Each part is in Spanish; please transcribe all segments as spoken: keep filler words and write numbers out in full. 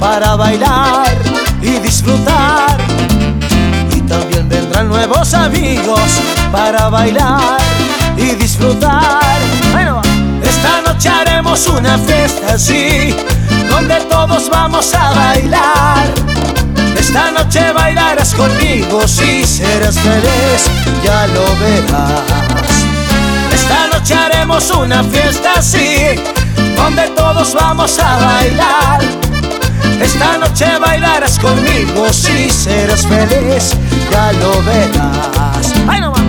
para bailar y disfrutar. Y también vendrán nuevos amigos para bailar y disfrutar. Bueno, esta noche haremos una fiesta así, donde todos vamos a bailar. Esta noche bailarás conmigo, si serás feliz, ya lo verás. Esta noche haremos una fiesta así, donde todos vamos a bailar. Esta noche bailarás conmigo, si serás feliz, ya lo verás. ¡Ay, no va!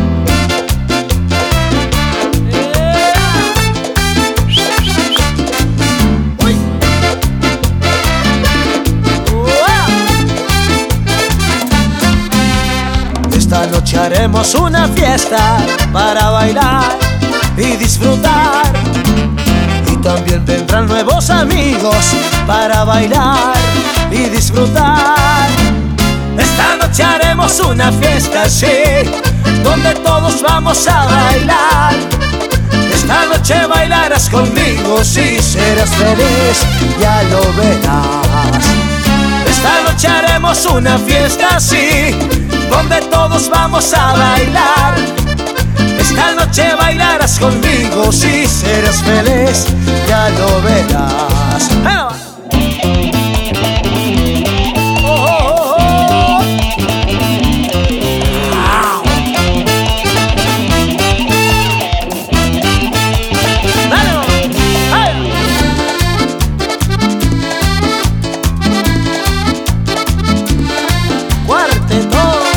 Esta noche haremos una fiesta para bailar y disfrutar. Y también vendrán nuevos amigos para bailar y disfrutar. Esta noche haremos una fiesta así, donde todos vamos a bailar. Esta noche bailarás conmigo, si serás feliz, ya lo verás. Esta noche haremos una fiesta así, donde todos vamos a bailar. Esta noche bailarás conmigo, si serás feliz, ya lo verás. ¡Bueno! Oh, oh, oh, oh. ¡Dale! ¡Ay! Cuarteto.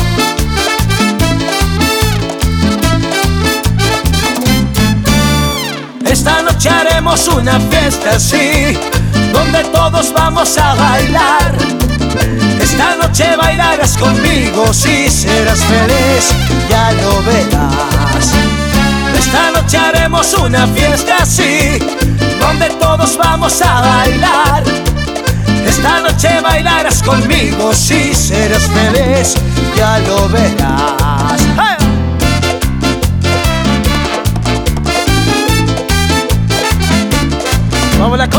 Esta noche haremos una fiesta así, donde todos vamos a bailar. Esta noche bailarás conmigo, si serás feliz, ya lo verás. Esta noche haremos una fiesta así, donde todos vamos a bailar. Esta noche bailarás conmigo, si serás feliz, ya lo verás. ¡Hey! Vamos a